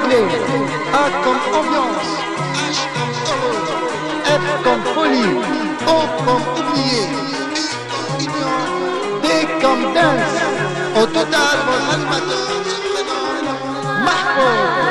clé, A comme ambiance, H comme heureux, F comme folie, O comme oublié, U comme union, D comme dance. Au total, votre animateur se prénomme Mahfouz.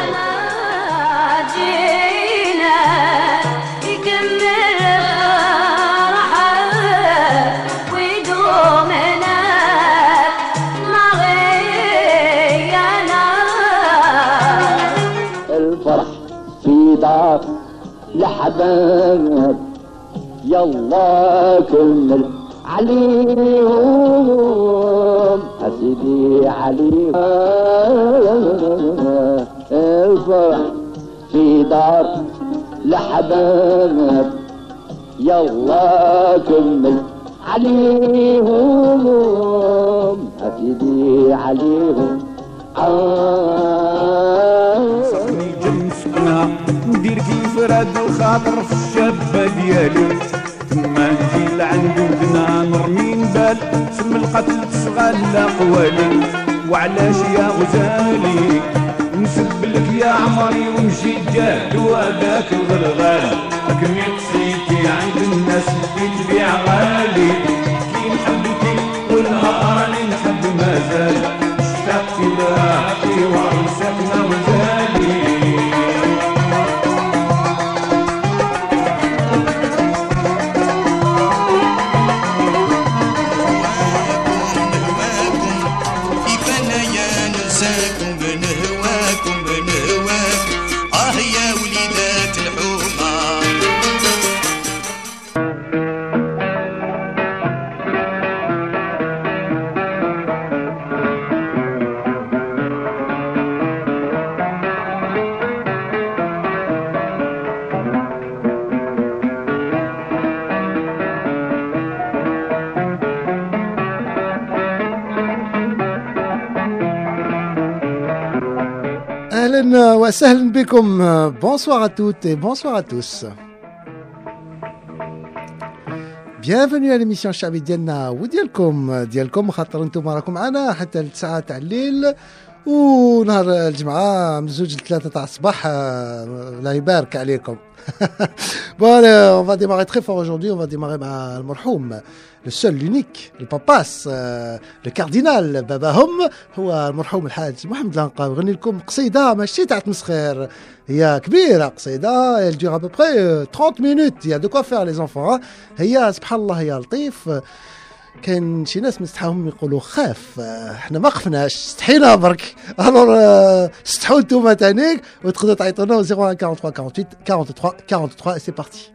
الفرح في دار لحباب يلا كمل عليهم أسيدي عليهم الفرح في دار لحباب يلا كمل عليهم أسيدي عليهم صحني جنسنا ندير كيف راد الخاطر في الشابة ديالي تما نجي لعند ودنا نرمي نبال سم القتل تشغل قوالي وعلاش يا غزالي نسب لك يا عمري ونمشي جاد وهذاك الغلغال لكن قصيتي عند الناس اللي تبيع غالي كي نحبك والنهار اللي نحب مازال اشتقت لك وعرسكنا وزالي أهلا وسهلا بكم. Bonsoir à toutes et bonsoir à tous. Bienvenue à l'émission الشعبي ديالنا وديالكم خاطر انتم راكم معنا حتى للساعة تاع الليل ونهار الجمعة من 2 ل 3 تاع الصباح. لا يبارك عليكم. Bon, on va démarrer très fort aujourd'hui. On va démarrer مع المرحوم le seul, l'unique, le papas, le cardinal باباهم هو المرحوم الحاج محمد العنقا. يغني لكم قصيدة ماشي تاع تمسخير، هي كبيرة قصيدة. elle dure à peu près 30 minutes. Il y a de quoi faire les enfants. هي سبحان الله هي لطيف. كان شي ناس مستحاهم يقولوا خاف، احنا ما خفناش استحينا برك. الور استحوا نتوما تانيك وتقدروا تعيطونا 01 43 48 43 43 سي بارتي.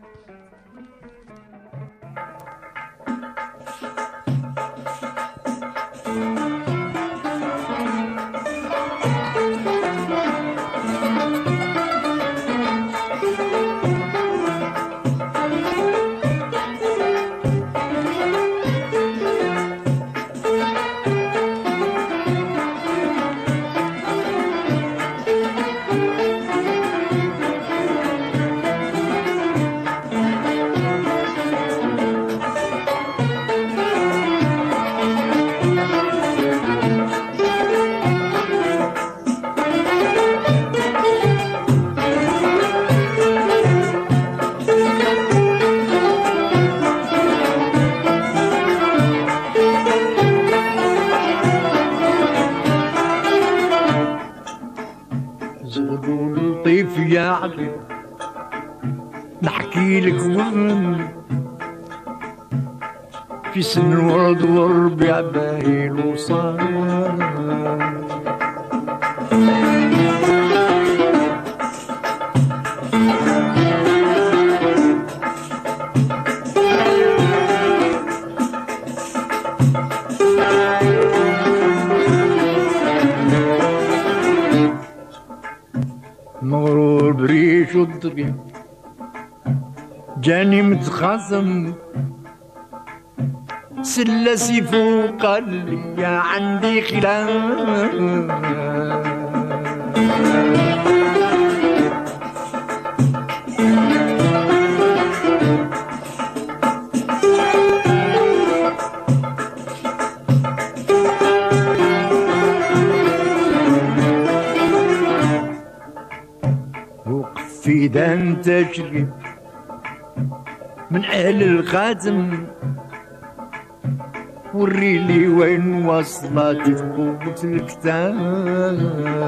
يا عبد نحكي لك وهم في سن الورد والربيع باين وصار مغرور بريش والضبيع جاني متخاصم سلسي فوق قال يا عندي خلاف إذا تشري من أهل الخاتم وريلي وين وصلت قوة الكتاب.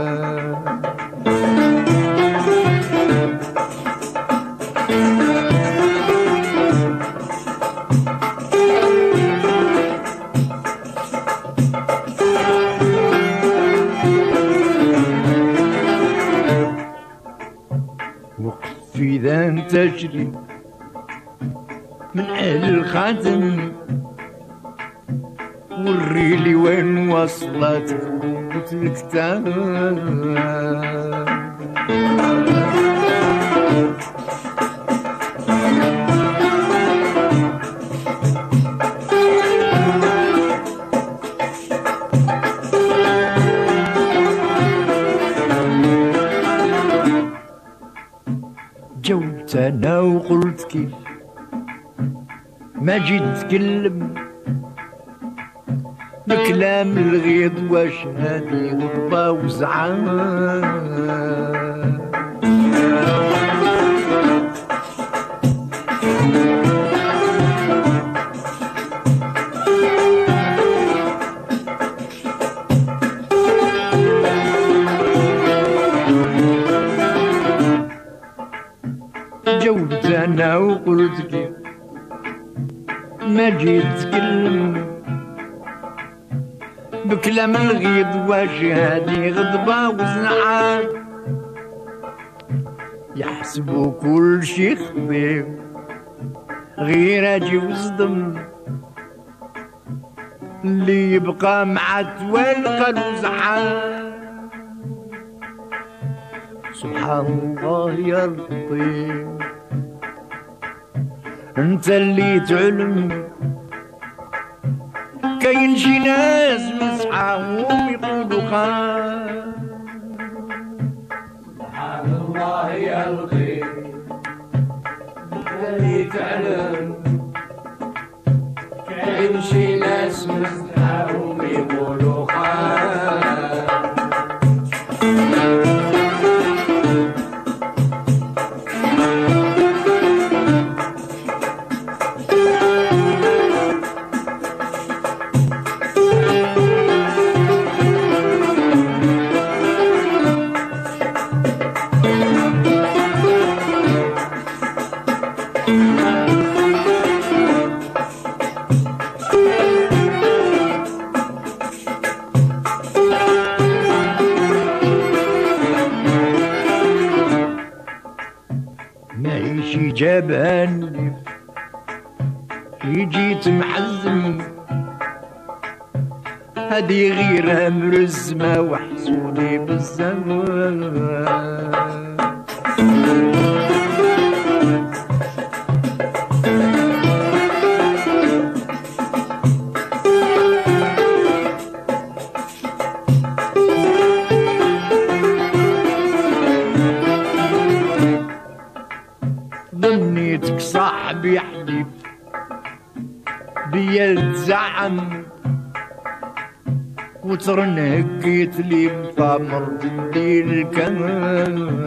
وقف إذا تجري من أهل الخاتم وريلي وين وصلت قوة الكتاب. جاوبت أنا وقلت كيف ما جيت تكلم بكلام الغيض واش هادي غضبة وزعان. جاوبت أنا وقلت كيف ما جيت تكلم بكلام الغيض واش هادي غضبة وزنعان. يحسبوا كل شي خفيف غير اجي وصدم اللي يبقى مع توالقى وزعان. سبحان الله يا لطيف انت اللي تعلم كاين شي ناس مسحاهم يقولوا خان. سبحان الله يا لطيف اللي تعلم كاين شي ناس مسحاهم يقولوا خان. ماهيشي جاباني جيت محزم هادي غير مرزمة وحسودي بالزمان. ظنيتك صاحبي حبيب بيا تزعم وترن هكيت لي مطامر تدي الكمان.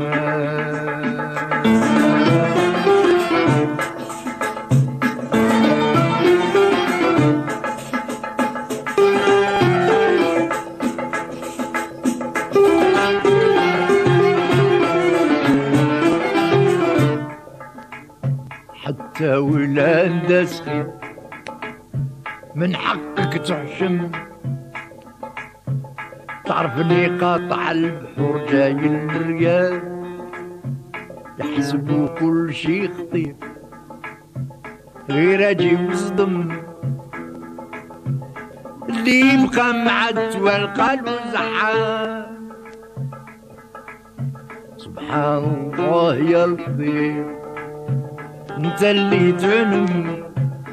حتى ولاد دسخي من حقك تحشم تعرفني قاطع البحور جاي الرياض. يحسبوا كل شي خطير غير اجي وصدم اللي يبقى مع التوالقى وزحان. سبحان الله يا لطيف انت اللي تعلم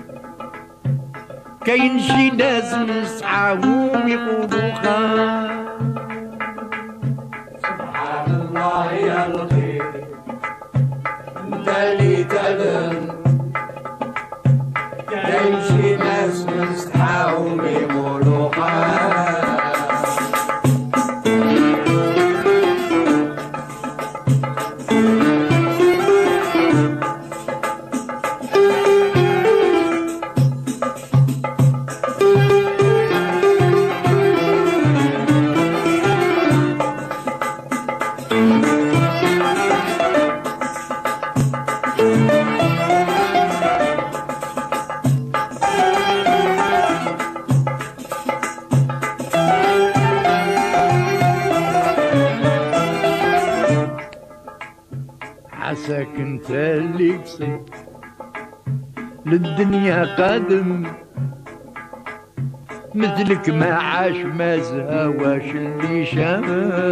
كاين شي ناس مسحاهم يقولوا خان. سبحان الله يا لطيف انت اللي تعلم كاين شي ناس مسحاهم يقولوا خان. عساك انت اللي تصير للدنيا قادم مثلك ما عاش ما زهواش اللي شاف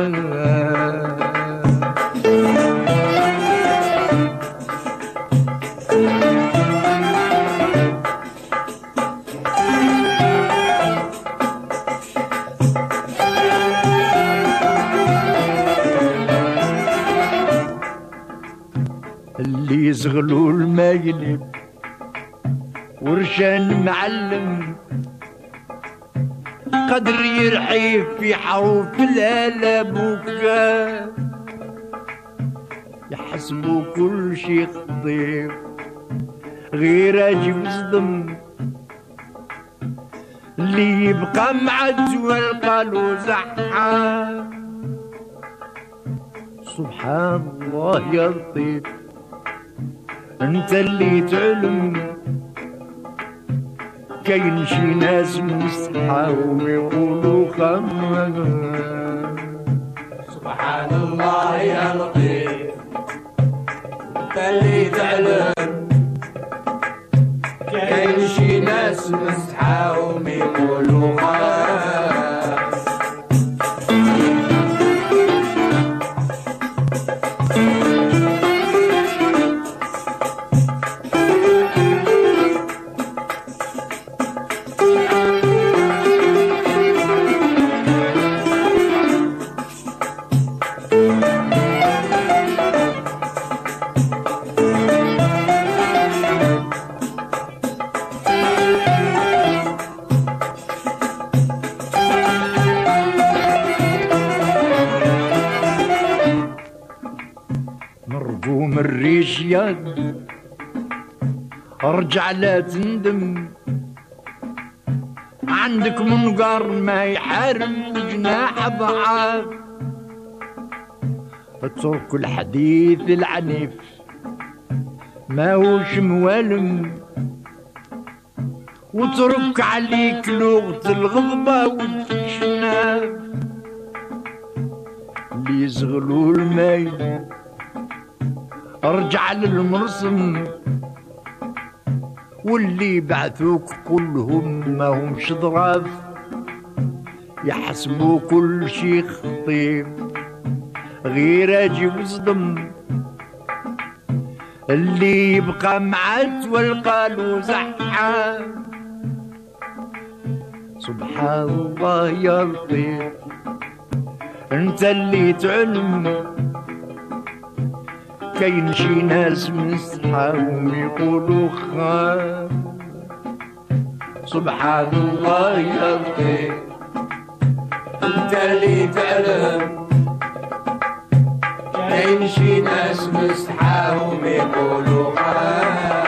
اللي يزغلوا ما يلب ورشان معلم قدر يرحي في حروف الآلام وكان يحسبوا كل شي خطير غير اجي وصدم اللي يبقى معد والقالوا زحام سبحان الله يا لطيف انت اللي تعلم كاين شي ناس مستحاو يقولوا خمام سبحان الله يا لطيف انت اللي تعلم كاين شي ناس مستحاو يقولوا خمام مرقوم الريش يد ارجع لا تندم عندك منقر ما يحرم جناح ضعاف اترك الحديث العنيف ما هوش موالم واترك عليك لغة الغضبة والشناف اللي يزغلوا الماي ارجع للمرسم واللي بعثوك كلهم ما همش ضراف يحسبوا كل شي خطيب غير اجي وصدم اللي يبقى معد والقالوا زحام سبحان الله يا لطيف انت اللي تعلم كاين شي ناس مستحاهم يقولوا خام سبحان الله يا لطيف انت اللي تعلم كاين شي ناس مستحاهم يقولوا خام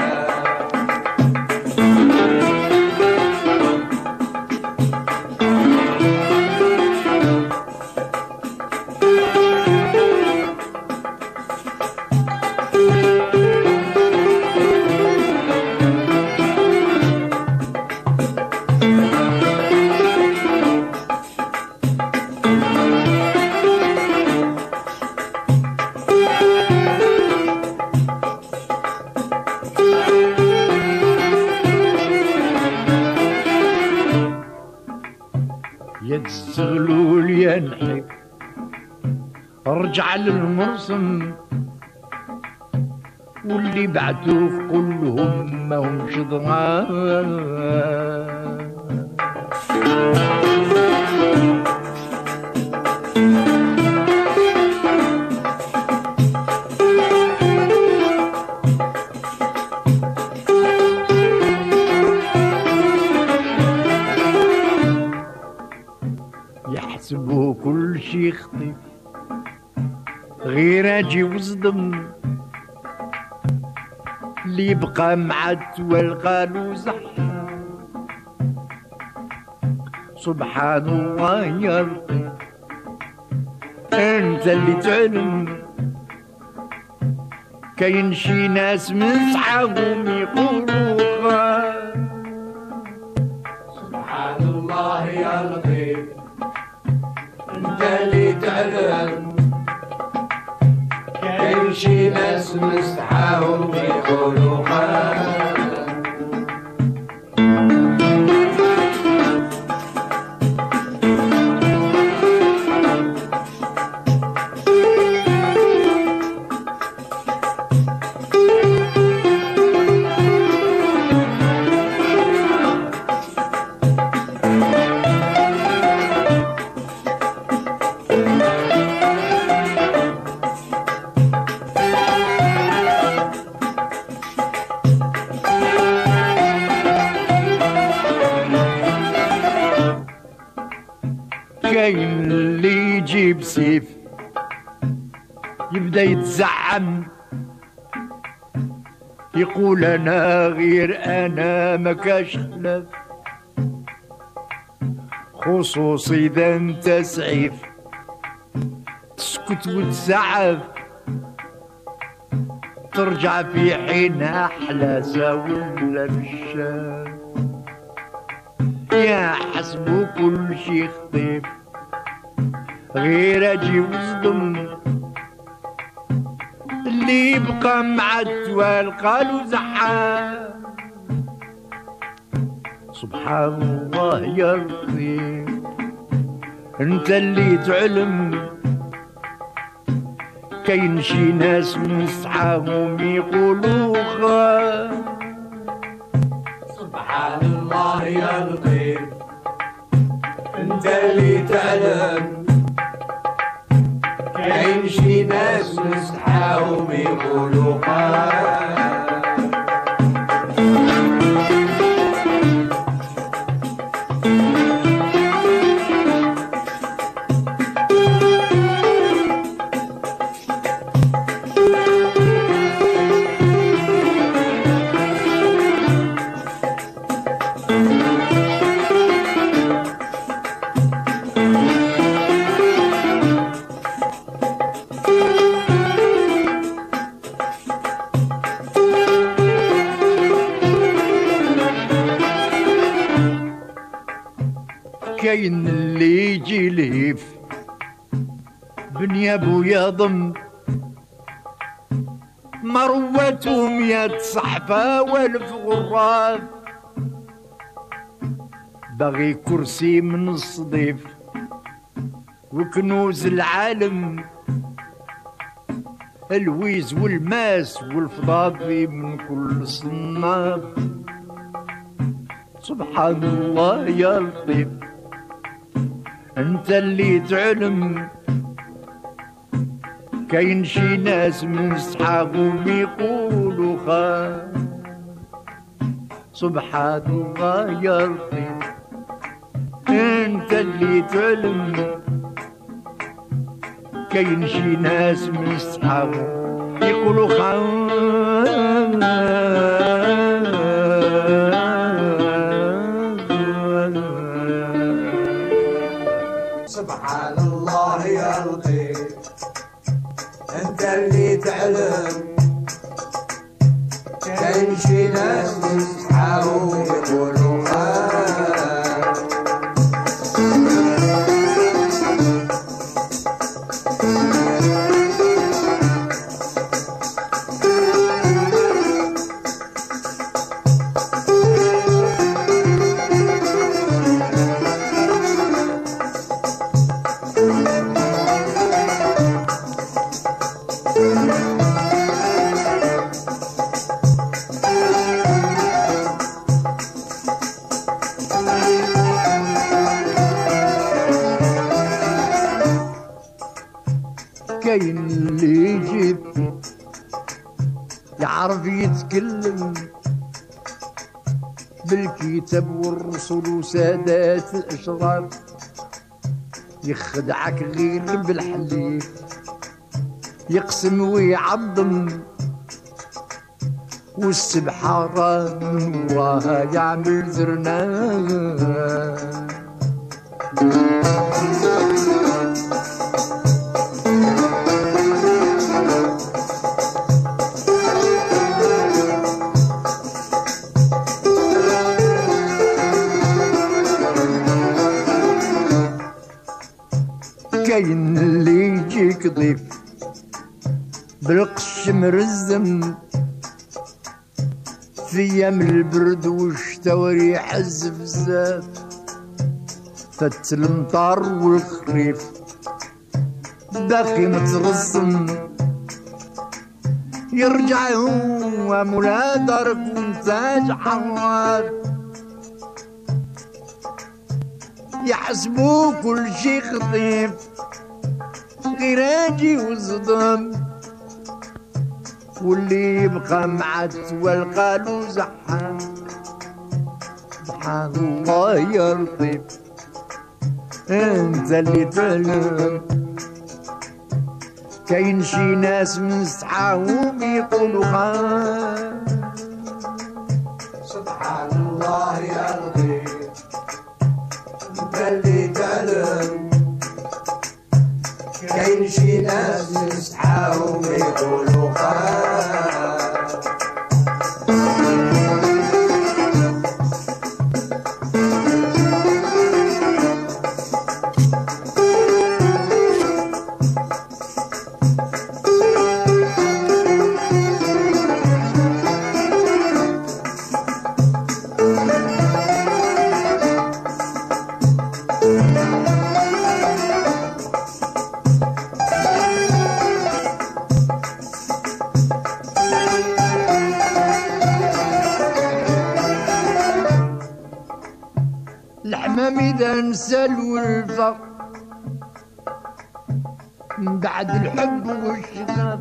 يتزغلوا لي نحب ارجع للمرسم واللي بعتوه كلهم ما همش ضمان يحسبوا كل شي خطيف غير اجي وصدم اللي يبقى معد والقالوا زحام سبحان الله يا لطيف انت اللي تعلم كاين شي ناس من صحابهم يقولوا خام سبحان الله يا لطيف انت اللي تعلم كاين كاين شي ناس مستحاهم يقولوا خان كاين اللي يجيب سيف يبدا يتزعم يقول انا غير انا ما كاش خلاف خصوص اذا انت سعيف تسكت وتزعف ترجع في حينها حلاسة ولا بالشاف يا حسبو كل شي خطيف غير اجي وصدم اللي بقى مع التوال قالوا زحام سبحان الله يا لطيف انت اللي تعلم كاين شي ناس مسعاهم يقولوا خان سبحان الله يا لطيف انت اللي تعلم كاين شي ناس مستحاهم يقولوا خان كاين اللي يجي لهيف بنيابو يضم مروته 100 صحفة والف غراف باغي كرسي من الصديف وكنوز العالم الويز والماس والفضافي من كل صناف سبحان الله يا لطيف انت اللي تعلم كاين شي ناس من صحابهم يقولوا خان سبحان الله يا لطيف انت اللي تعلم كاين شي ناس من صحابهم يقولوا خان سبحان الله يا لطيف انت اللي تعلم كاين شي ناس يصحاو يقولوا خان كاين اللي يجيب يعرف يتكلم بالكتاب والرسل وسادات الاشراف يخدعك غير بالحليف يقسم ويعظم والسبحة راه من وراها يعمل زرناه كاين اللي يجيك ضيف بالقش مرزم في ايام البرد والشتا وريح الزفزاف فت المطر والخريف باقي مترسم يرجع هو مولا دارك وانتاج حواف يحسبوا كل شي خطيف غيراجي وصدم واللي يبقى مع التوال قالوا زحام سبحان الله يا لطيف انت اللي تعلم كاين شي ناس من صحاهم يقولوا خان سبحان الله يا لطيف انت اللي تعلم كاين شي ناس يصحاهم يقولوا خان الحمام إذا نسى الولفة من بعد الحب والشغف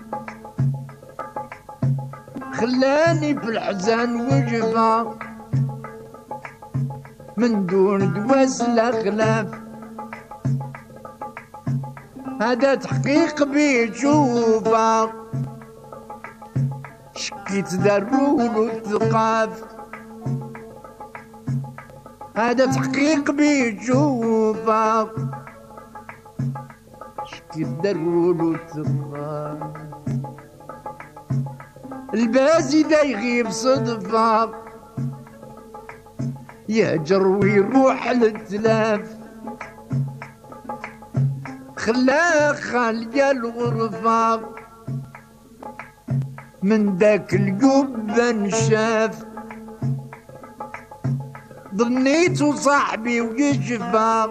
خلاني في الحزن وجفة من دون دواس الأخلاف هذا تحقيق بيشوفه شكيت درول والثقاف هذا تحقيق بيشوفه شكيت درول والثقاف البازي دا يغيب صدفة يهجر ويروح للتلاف خلاه خالية الغرفة من داك القبة نشاف ظنيتو صاحبي ويشفى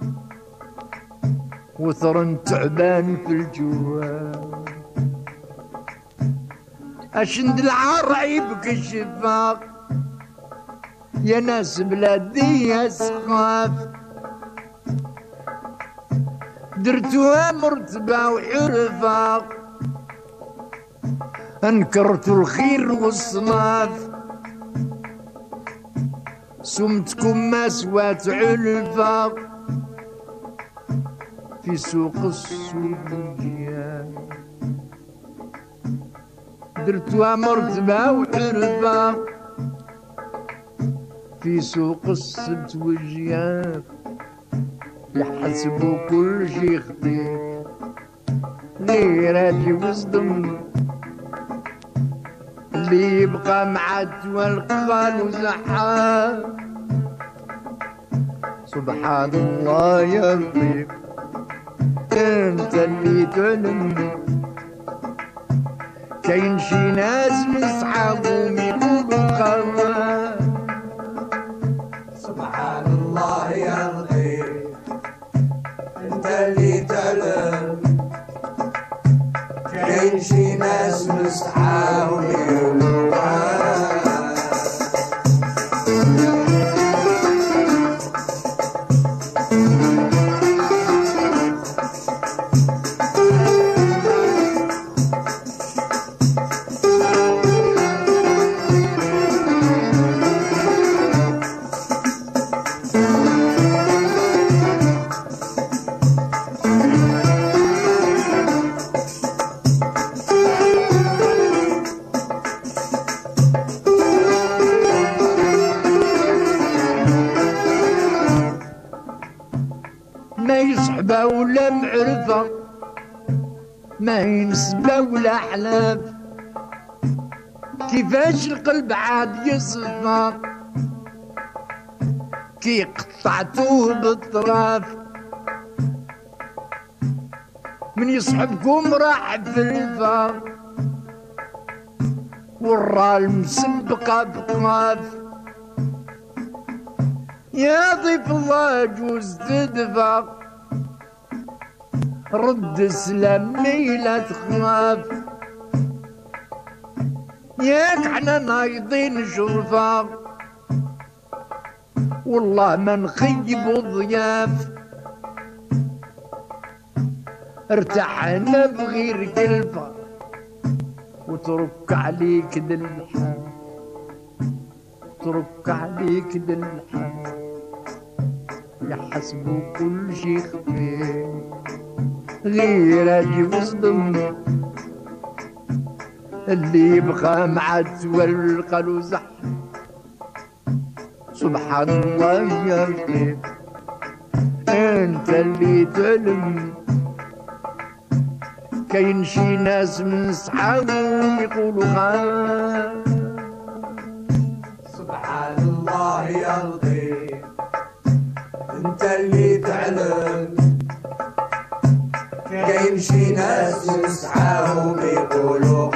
وثر تعبان في الجواب اشند العار عيبك الشفاق يا ناس بلادي يا سخاف درتوها مرتبة وحرفة انكرت الخير والصناف سمتكم ما سوات علفة في سوق السود الجيال درتوها مرتبة وحرفة في سوق السبت والجيال يحسبوا كل شي خطير غير هادي وصدم اللي يبقى مع التوال قال وزحام سبحان الله يا لطيف انت اللي تعلم كاين شي ناس من صحابهم يقولوا خان سبحان الله يا لطيف انت اللي تعلم كاين شي ناس مستحاول يقولوا ما يصحبه ولا معرفة ما ينسبه ولا حلاف كيفاش القلب عاد يصفى كي قطعتوه بالطراف من يصحبكم راح بالفار ورا المسبقة بقاف يا ضيف الله جوز تدفع رد سلامي لا تخاف ياك حنا نايضين شرفا والله ما نخيب ضياف ارتحنا بغير كلفة وترك عليك دلحة ترك عليك دلحة يحسبوا كل شي خفيف غير اجي وصدم اللي يبقى مع تول قالوا زح سبحان الله يا كيف انت اللي تعلم كاين شي ناس من صحابهم يقولوا سبحان الله يا لطيف انت اللي تعلم كاين شي ناس من صحابهم يقولوا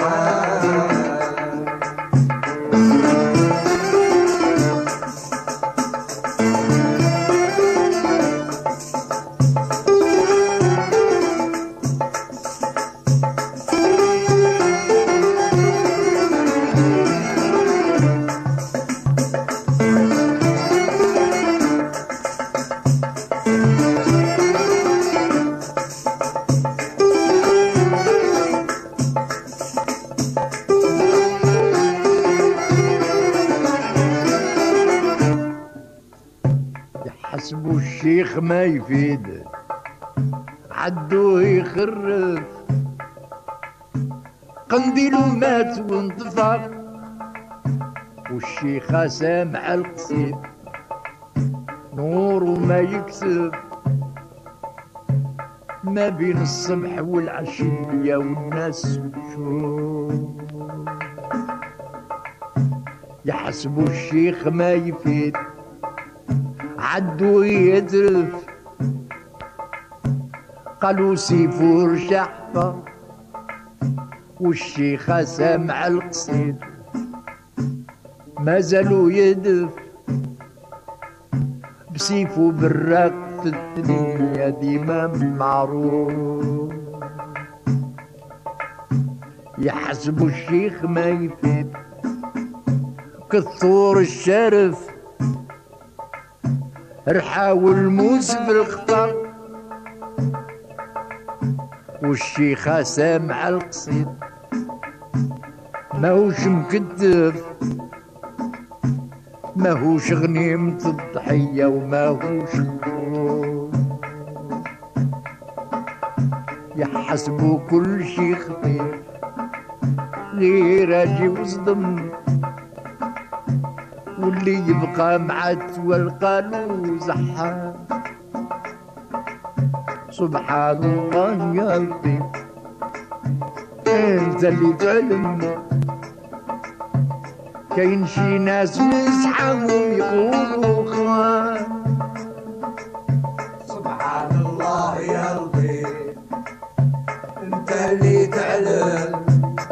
حسبوا الشيخ ما يفيد عدوه يخرف قنديله مات وانطفى والشيخة سامع القصيد نور وما يكسب ما بين الصبح والعشية والناس شوف يحسبوا الشيخ ما يفيد عدو يدرف قالوا سيفور شحفة والشيخة سامع القصيد ما زالوا يدف بسيفو براق في الدنيا ديما معروف يحسبوا الشيخ ما يفيد كالثور الشرف رحاو الموس في الخطر والشيخة سامع القصيد ماهوش مكدف ماهوش غنيمة الضحية وماهوش يحسبوا كل شي خطير غير اجي وصدم واللي يبقى معت والقالوا زحان سبحان الله يا لطيف انت اللي تعلم كاين شي ناس مسحهم يقولوا خان سبحان الله يا لطيف انت اللي تعلم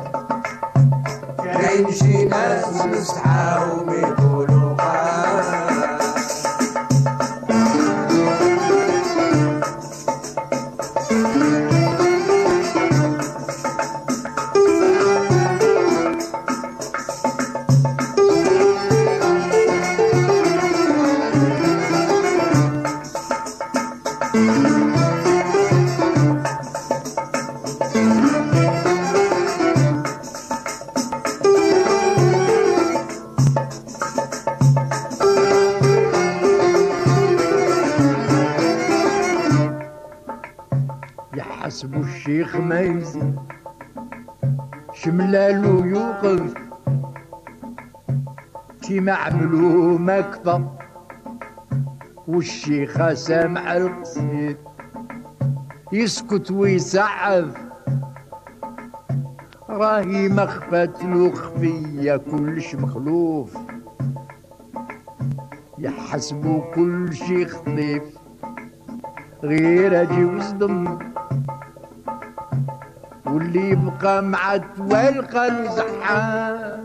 كاين شي ناس مسحهم يقولوا يحسبوا الشيخ ما يزيد شملالو يوقف كيما عملوه ما كفى والشيخة سامع القصيد يسكت ويسعف راهي ما خفات له خفية كلش مخلوف يحسبوا كل شي خطيف غير اجي وصدم واللي يبقى مع توالقى الزحام.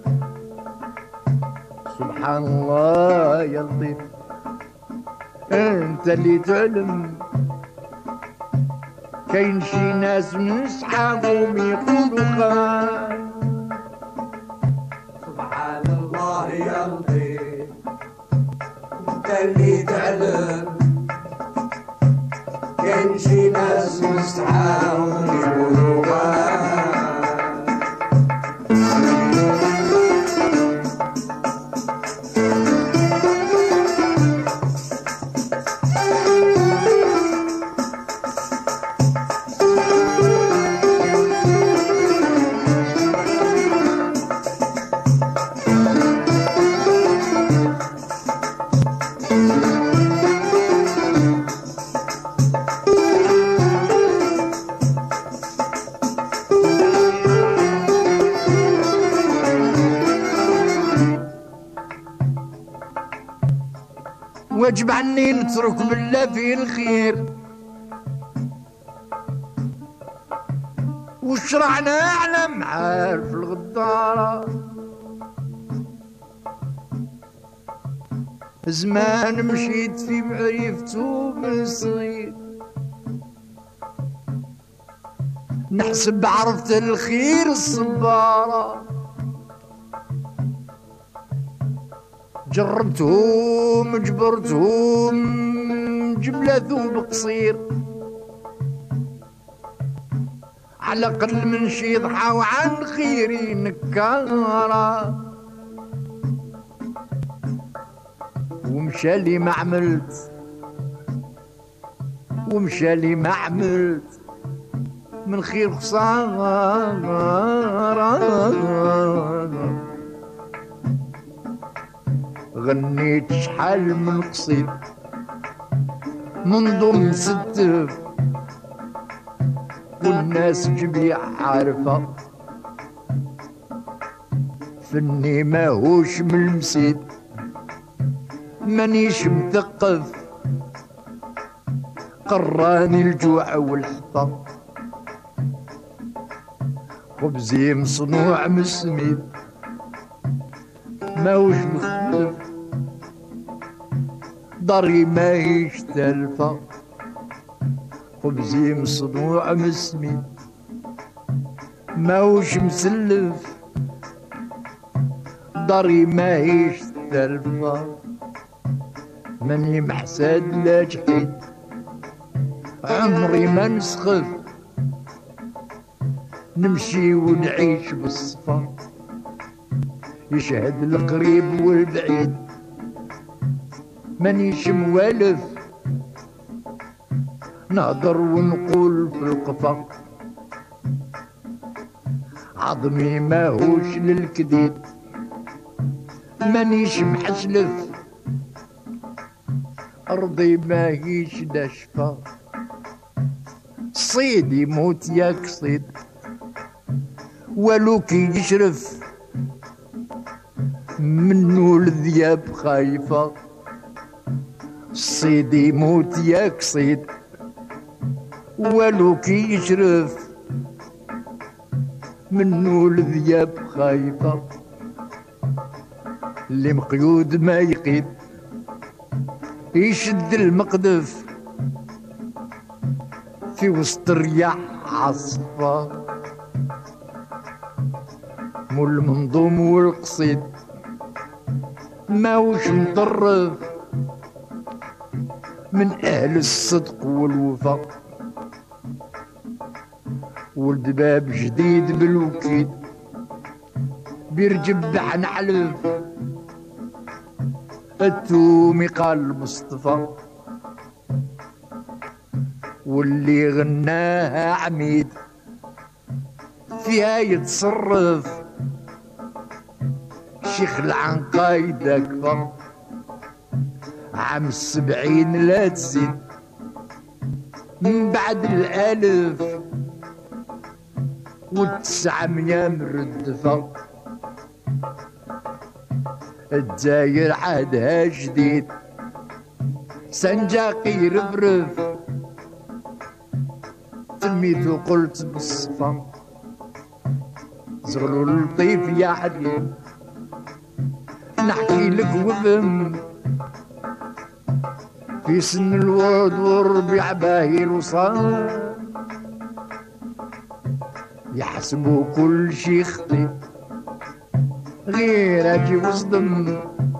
سبحان الله يا لطيف انت اللي تعلم. كاين شي ناس من صحابهم يقولوا خان. سبحان الله يا لطيف انت اللي تعلم. كاين شي ناس من صحابهم يقولوا خان. واجب عني نترك بالله فيه الخير. وشرعنا اعلم عارف الغدارة. زمان مشيت في معرفته من صغير. نحسب عرفت الخير الصبارة. جربتهم جبرتهم جبلة ذوب قصير. على قل من شي ضحى وعن خيري نكارة. ومشى لي ما عملت ومشى لي ما عملت من خير خسارة. غنيت شحال من قصيد من ضمن ستف والناس جميع عارفة. فني ماهوش من المسيد مانيش مثقف. قراني الجوع والحطة خبزي مصنوع من السميد ماهوش مختلف. داري ماهيش تلفة خبزي مصنوع من السميد ماهوش مسلف. داري ماهيش تلفة ماني محساد لا جحيد. عمري ما نسخف نمشي ونعيش بالصفا. يشهد القريب والبعيد مانيش موالف. نهضر ونقول في القفا. عظمي ماهوش للكديد مانيش محسلف. أرضي ماهيش ناشفة. صيد يموت ياك صيد ولو كي يشرف منو الذياب خايفة. الصيد يموت ياك صيد ولو كي يشرف منو الذياب خايفة. اللي مقيود ما يقيد يشد المقذف في وسط الرياح عصفة. مو المنظوم والقصيد ماهوش مطرف من أهل الصدق والوفا. ولد باب جديد بالوكيد بيرجب بحن حلف. التومي قال مصطفى واللي غناها عميد فيها يتصرف. شيخ العنقايد أكبر عام 70 لا تزيد من بعد 1000 و900 مردفة. الجزاير عادها جديد سنجاقي رفرف تميت وقلت بالصفا زغلول لطيف يا حبيب نحكي لك وفهم في سن الورد والربيع باهي الوصال يحسبوا كل شي خطيب غير اجي وصدم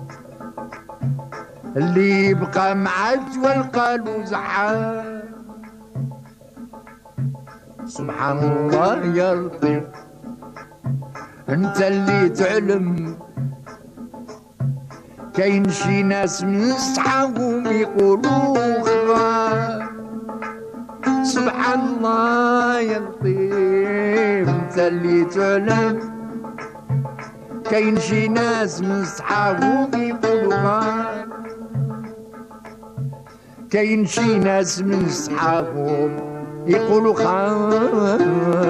اللي يبقى مع والقى له زعال سبحان الله يا لطيف انت اللي تعلم كاين شي ناس من صحابهم يقولوا خبار سبحان الله يا لطيف انت اللي تعلم كاين شي ناس من صحابهم يقولوا خبار كاين شي ناس من صحابهم يقولوا خبار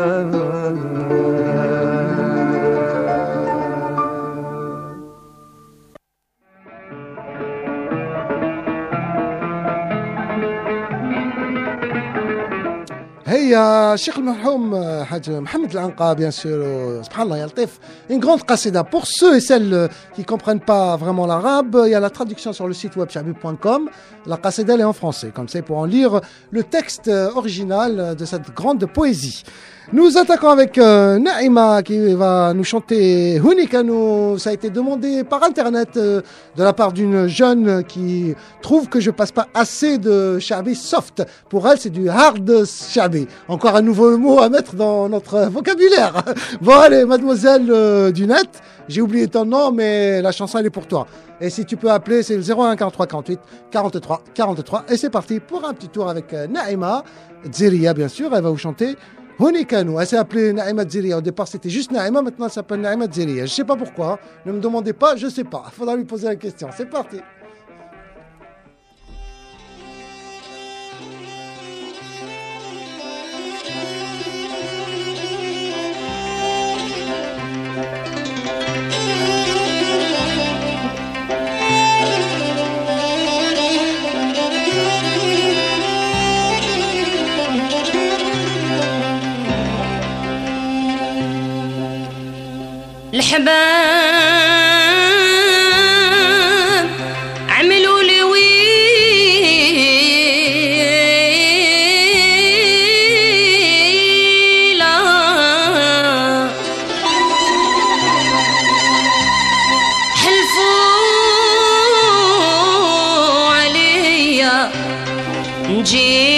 هي الشيخ المرحوم حاج محمد العنقا bien sûr subhanallah ya Latif une grande qasida pour ceux et celles qui comprennent pas vraiment l'arabe il y a la traduction sur le site web shahabib.com la qasida elle est en français comme ça pour en lire le texte original de cette grande poésie. Nous attaquons avec Naïma qui va nous chanter Hunikanu. Ça a été demandé par internet de la part d'une jeune qui trouve que je passe pas assez de Shahabi soft. Pour elle, c'est du hard Shahabi. Encore un nouveau mot à mettre dans notre vocabulaire. Bon, allez, mademoiselle du net, j'ai oublié ton nom, mais la chanson, elle est pour toi. Et si tu peux appeler, c'est le 01 43 48 43 43. Et c'est parti pour un petit tour avec Naïma Dziria, bien sûr. Elle va vous chanter Hunikanu. Elle s'est appelée Naïma Dziria. Au départ, c'était juste Naïma. Maintenant, elle s'appelle Naïma Dziria. Je sais pas pourquoi. Ne me demandez pas, je sais pas. Il faudra lui poser la question. C'est parti. الحباب عملوا لي ويلا حلفوا عليا نجي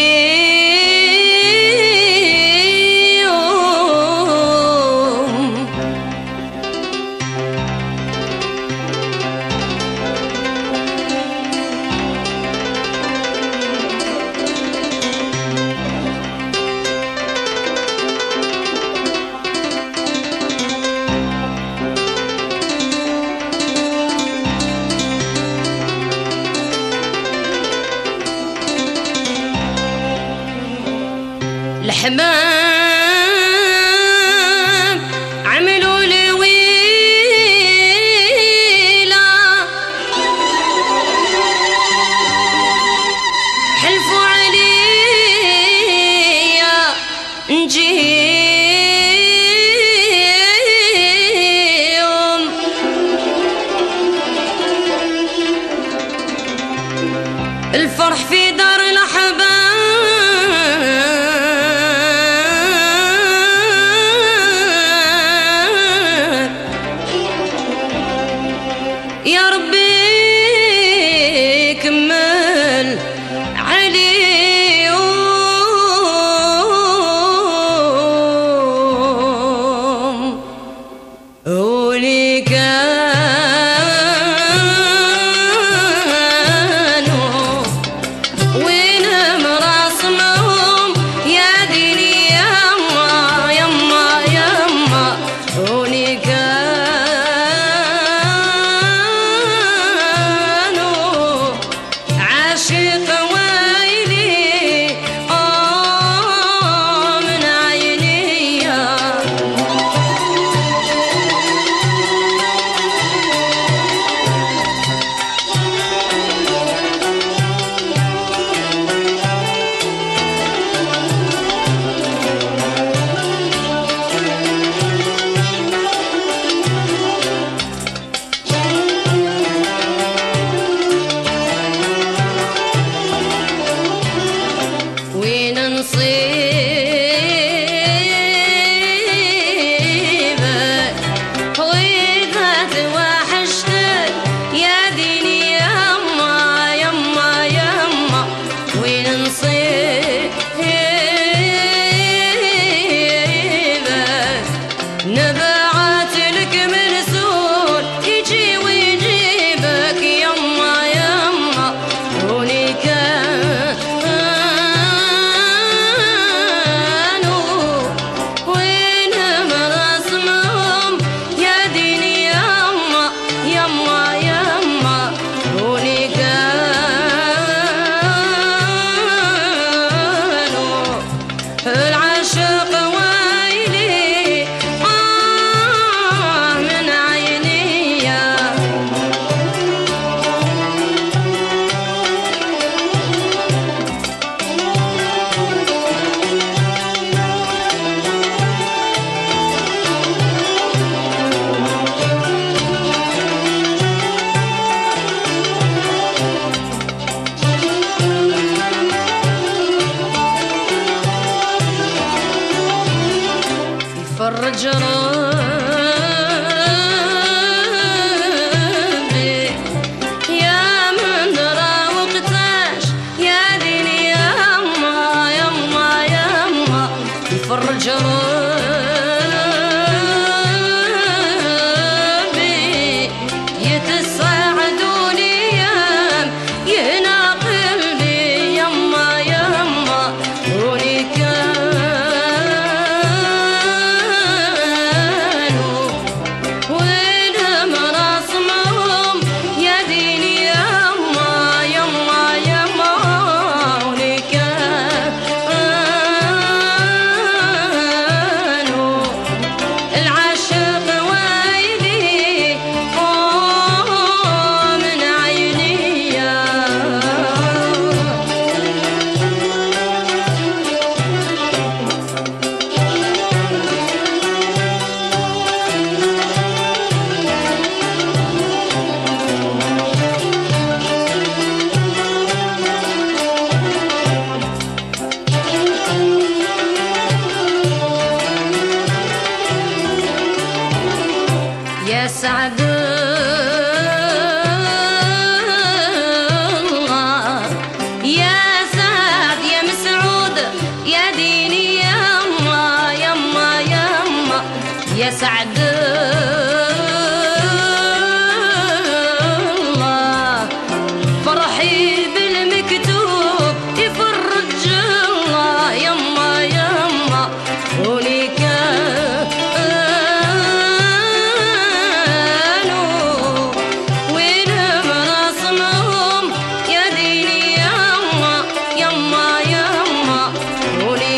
الحباب عملوا لي ويلا حلفوا عليا نجيهم الفرح في دار الأحباب يا ربي كمل عليهم فرج ربي يا من راوقتاش يا ديني يما يما يما فرج ربي يتساعدوني يام يهنا قلبي يما يما روني كانوا وين مراسمهم يا ديني يما يما يما روني كانوا العاشق ويلي من عيني يا سعد الله يا سعد يا مسعود يا ديني يما يما يما يا سعد الله فرحي بالمكتوب يفرج الله يما يما روني وين مراسمهم يا ديني يما يما يما روني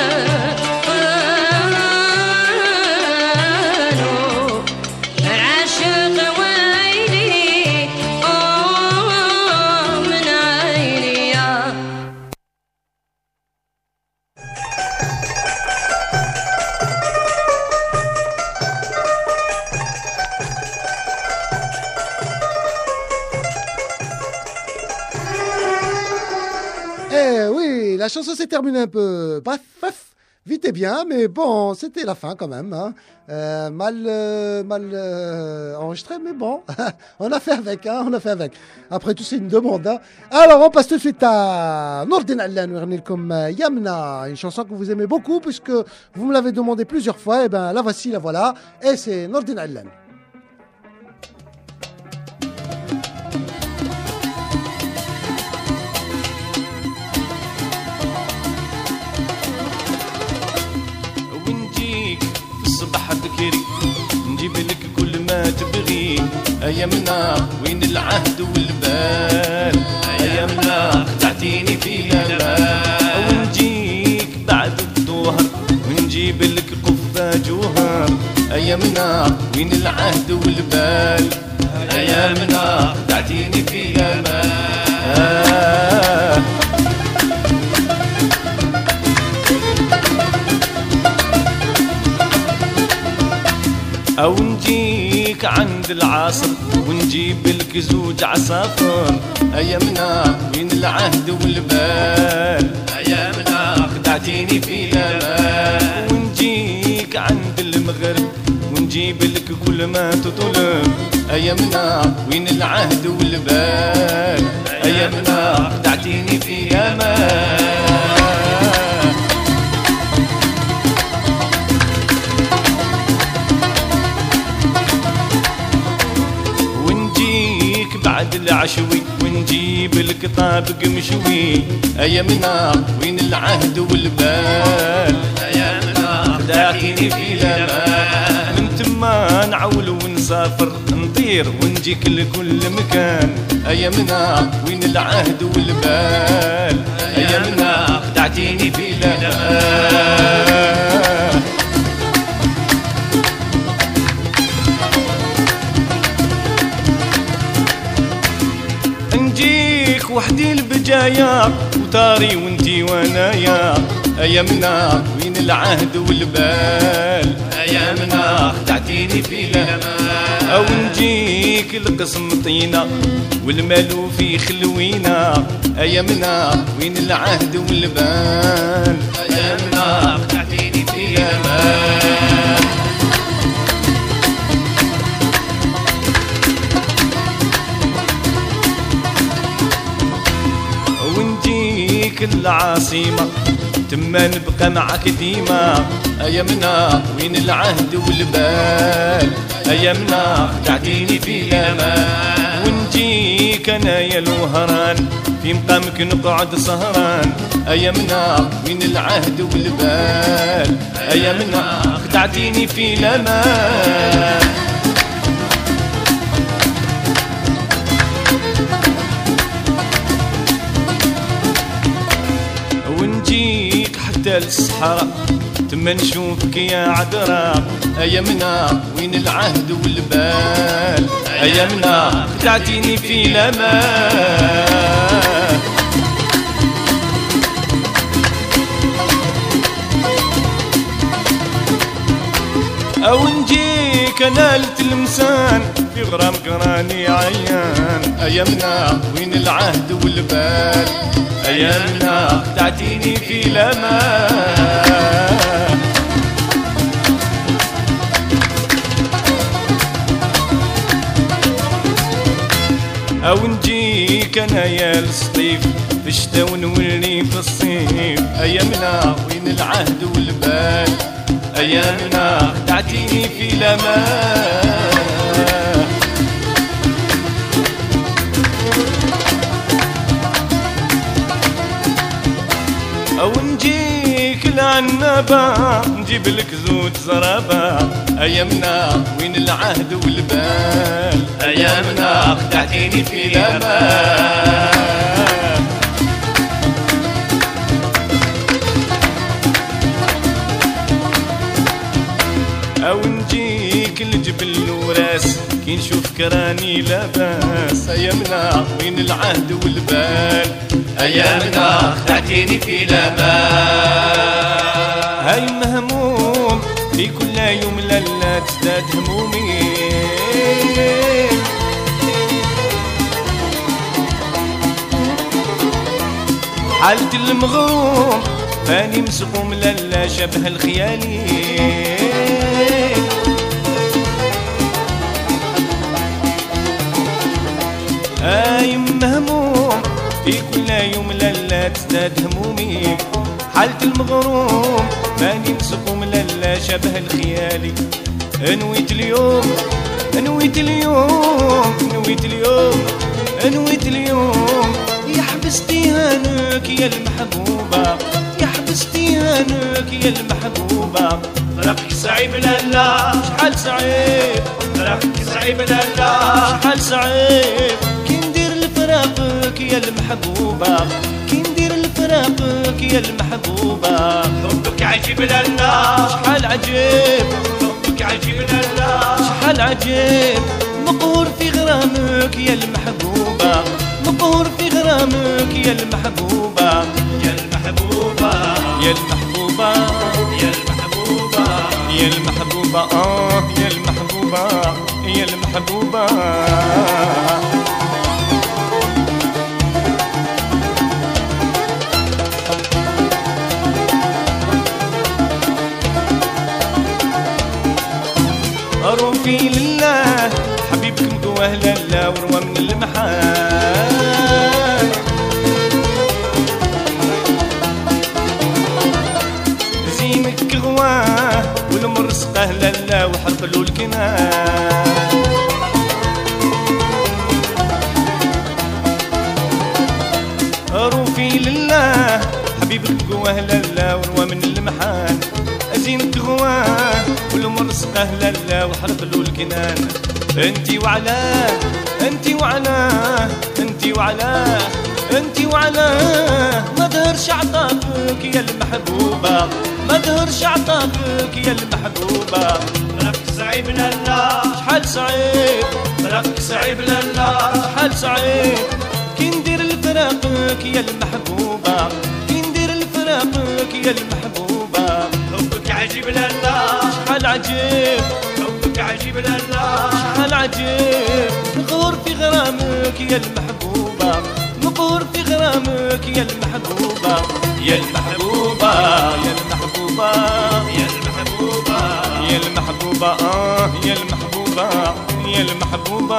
كانوا العاشق ويلي من عيني Eh oui, la chanson s'est terminée un peu paf, vite et bien, mais bon, c'était la fin quand même. Hein. Mal enregistré, mais bon, on a fait avec, hein, on a fait avec. Après tout, c'est une demande. Hein. Alors, on passe tout de suite à Nordin Allan, comme Yamna, une chanson que vous aimez beaucoup, puisque vous me l'avez demandé plusieurs fois. Et ben, la voici, la voilà, et c'est Nordin Allan. ونجيك في الصبح بكري نجيب لك كل ما تبغي ايامنا وين العهد والبال ايامنا خدعتيني فيها المال ونجيك بعد الظهر ونجيب لك قفة جوهر ايامنا وين العهد والبال ايامنا خدعتيني فيها المال أو نجيك عند العصر ونجيب لك زوج عصافر أيامنا وين العهد والبال أيامنا خدعتيني في الأمان ونجيك عند المغرب ونجيب لك كل ما تطلب أيامنا وين العهد والبال أيامنا خدعتيني في أمان بعد العشوي ونجيب لك طابق مشوي ايامنا وين العهد والبال ايامنا خدعتيني في الامان من تما نعول ونسافر نطير ونجيك لكل مكان ايامنا وين العهد والبال ايامنا خدعتيني في الامان نجيك وحدي البجايا وطاري وانتي وانايا ايامنا وين العهد والبال ايامنا خدعتيني في الامان او نجيك القسم طينا والمالو في خلوينا ايامنا وين العهد والبال ايامنا خدعتيني في الامان عصيمة تما نبقى معك ديما. ايامنا وين العهد والبال، ايامنا خدعتيني في الامان. ونجيك انا يا الوهران في مقامك نقعد سهران. ايامنا وين العهد والبال، ايامنا خدعتيني في الامان. ونجيك حتى للصحراء تما نشوفك يا عذراء. ايامنا وين العهد والبال، ايامنا خدعتيني في الامان. او نجيك انا لتلمسان في غرامك راني عيان. ايامنا وين العهد والبال، ايامنا خدعتيني في الامان. او نجيك انا يا الصيف في الشتا ونولي في الصيف. ايامنا وين العهد والبال، ايامنا خدعتيني في الامان. او نجيك العنبة نجيب لك زوج زرابة. ايامنا وين العهد والبال، ايامنا خدعتيني في الامان. او نجيك الجبل وراس كي نشوفك راني لاباس. ايامنا وين العهد والبال، ايامنا خدعتيني في الامان. هاي مهموم في كل يوم لا تزداد همومي. حالة المغروم فاني مسقوم لا شبه الخيالي. هاي مهموم في كل يوم لا تزداد همومي. حالة المغروم ماني مسقوم لا شبه الخيالي. نويت اليوم نويت اليوم نويت اليوم نويت اليوم يا حبستي هانك يا المحبوبة، يا حبستي هانك يا المحبوبة. فراقك صعيب لالا شحال صعيب، فراقك صعيب لالا شحال صعيب. كي ندير لفراقك يا المحبوبة، كي ندير لفراقك يا المحبوبة. حبك عجيب لالا شحال عجيب، حبك عجيب لالا شحال عجيب. مقهور في غرامك يا المحبوبة، مقهور في غرامك يا المحبوبة. يا المحبوبة يا المحبوبة يا المحبوبة يا المحبوبة يا المحبوبة يا المحبوبة. روفي لله حبيبك مقواه لالا وروى من المحال. زينك غواه والمر سقاه لالا وحرق له الكنان. روفي لله حبيبك مقواه لالا وروى من المحال. زينك غواه والمر سقاه لالا وحرق له الكنان. انتي وعلاه انتي وعلاه انتي وعلاه انتي وعلاه. ما دهرش عطاكك يا المحبوبة، ما دهرش عطاكك يا المحبوبة. فراقك صعيب لالا شحال صعيب، فراقك صعيب لالا شحال صعيب. كي ندير لفراقك يا المحبوبة، كي ندير لفراقك يا المحبوبة. حبك عجيب لالا شحال عجيب، حبك عجيب لالا شحال عجيب. مقهور في غرامك يا المحبوبة، مقهور في غرامك يا المحبوبة. يا المحبوبة يا المحبوبة يا المحبوبة يا المحبوبة يا المحبوبة يا المحبوبة.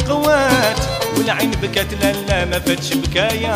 قوات والعين بكت لا ما فاتش بكايا.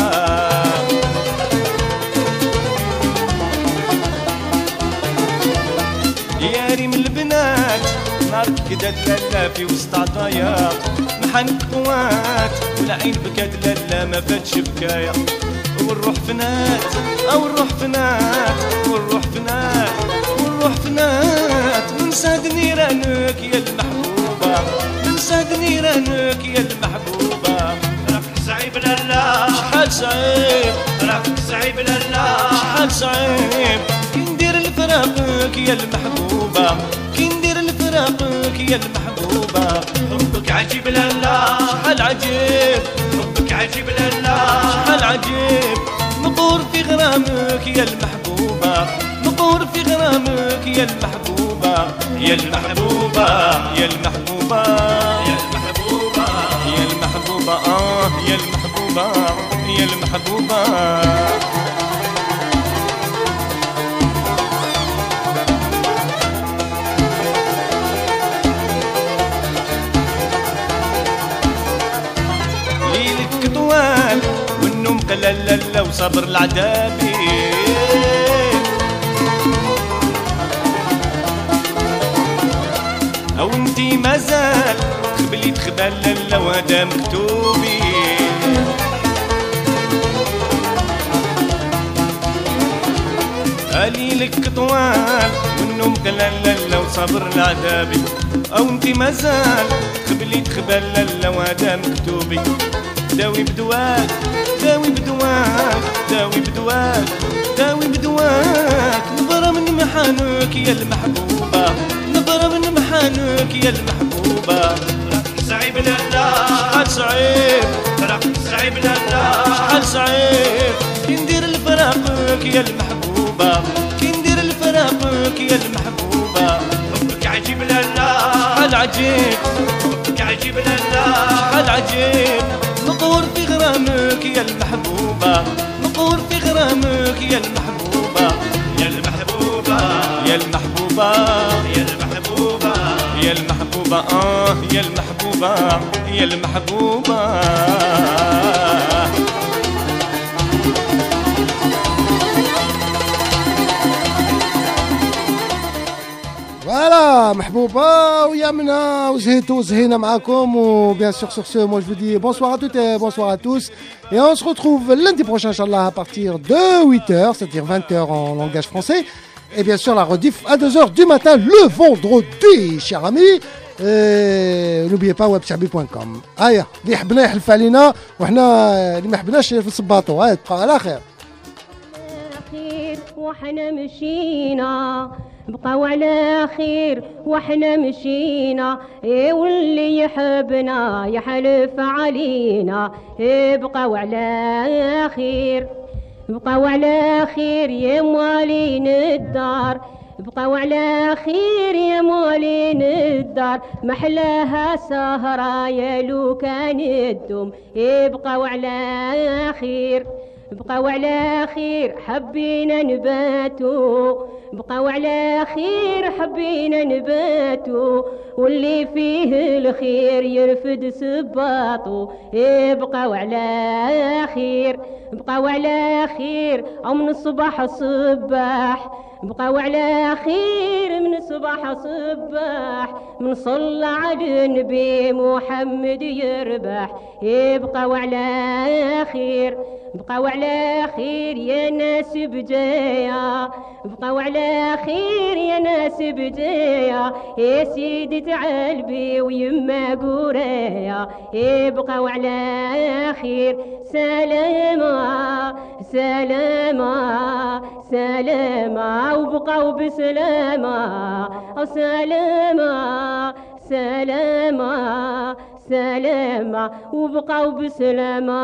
يا ريم البنات نار كدت لا في وسط عطايا، محنك قوات والعين بكت لا ما فاتش بكايا. والروح فنات او الروح فنات والروح فنات والروح فنات من ساد نيرانك يا المحبوبة، من ساد نيرانك يا المحبوبة. راك صعيب لالا شحال صعيب، راك صعيب لالا شحال صعيب. كي ندير لفراقك يا المحبوبة، كي ندير لفراقك يا المحبوبة. حبك عجيب لالا شحال عجيب، حبك عجيب لالا شحال عجيب. مقور في غرامك يا المحبوبة، مقور في غرامك يا المحبوبة. يا المحبوبة يا المحبوبة يا المحبوبة يا المحبوبة يا المحبوبة يا المحبوبة. ليلك طوال والنوم قلال وصبر العذابي. او انتي مازال تخبلي تخبل وهذا مكتوبي. ليلك طوال والنوم قلال وصبر العذابي. او انتي مازال تخبلي تخبل وهذا مكتوبي. داوي بدواك داوي بدواك داوي بدواك داوي بدواك. نبرة من محانك يا المحبوبة، نبرة من محانك يا المحبوبة. راك صعيب لالا شحال صعيب، راك صعيب لالا شحال صعيب. كي ندير لفراقك يا المحبوبة، كي ندير لفراقك يا المحبوبة. حبك عجيب لالا شحال عجيب، حبك عجيب لالا شحال عجيب. مقور في غرامك يا المحبوبة، مقور في غرامك يا المحبوبة. يا المحبوبة يا المحبوبة يا المحبوبة يا المحبوبة يا المحبوبة يا المحبوبة. Voilà, محبوبة ويامنا وزهيتو وزهينا معاكم. و bien sûr sur ce, moi je vous dis bonsoir à toutes et bonsoir à tous. Et on se retrouve lundi prochain, Inch'Allah, à partir de 8h, c'est-à-dire 20h en langage français. Et bien sûr la rediff à 2h du matin le vendredi, chers amis. N'oubliez pas webshabi.com. هيا اللي حبنا يحلف علينا وحنا اللي ما حبناش في الصباطو. هيا تبقى على خير. خير وحنا مشينا بقاو على خير وحنا مشينا. واللي يحبنا يحلف علينا بقاو على خير، بقاو على خير يا موالين الدار، بقاو على خير يا موالين الدار. محلاها سهرة يا لو كان الدم بقاو على خير، بقاو على خير. حبينا نباتو بقاو على خير، حبينا نباتو. واللي فيه الخير يرفد سباطو بقاو على خير، بقاو على خير. او من الصباح الصباح بقاو على خير، من الصباح صباح. من صلى على النبي محمد يربح بقاو على خير، بقاو على خير يا ناس بجايا، بقاو على خير يا ناس بجايا. يا سيدي تعال بي ويما قرايا بقاو على خير. سلامة سلامة سلامة وبقاو بسلامة. سلامة سلامة سلامة وبقاو بسلامة.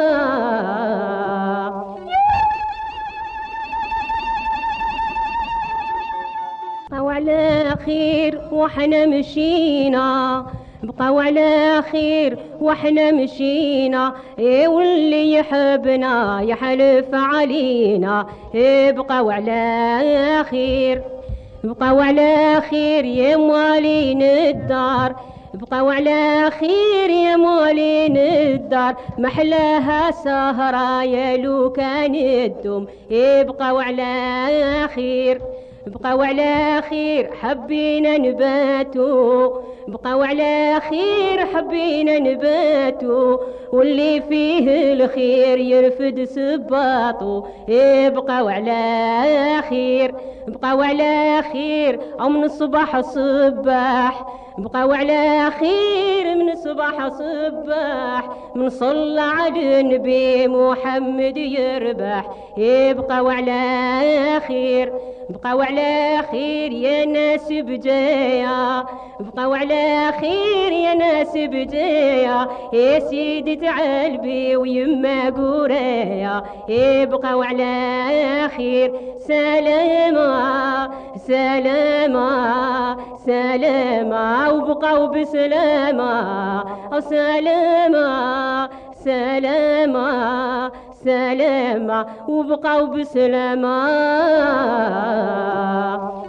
بقاو على خير وحنا مشينا، بقاو على خير وحنا مشينا. واللي يحبنا يحلف علينا بقاو على خير، بقاو على خير يا موالين الدار، بقاو على خير يا مولين الدار محلاها سهرة يا لو كان الدوم بقاو على خير بقاو على خير حبينا نباتو بقاو على خير حبينا نباتو واللي فيه الخير يرفد سباطو بقاو على خير بقاو على خير او من الصباح صباح بقاو على خير من الصباح صباح من صلى على النبي محمد يربح بقاو على خير بقاو على خير يا ناس بجايا بقاو على خير يا ناس بجايا يا سيدي تعال بي ويما قرايا بقاو على خير سلامة سلامة سلامة وبقاو بسلامة سلامة سلامة سلامة وبقاو بسلامة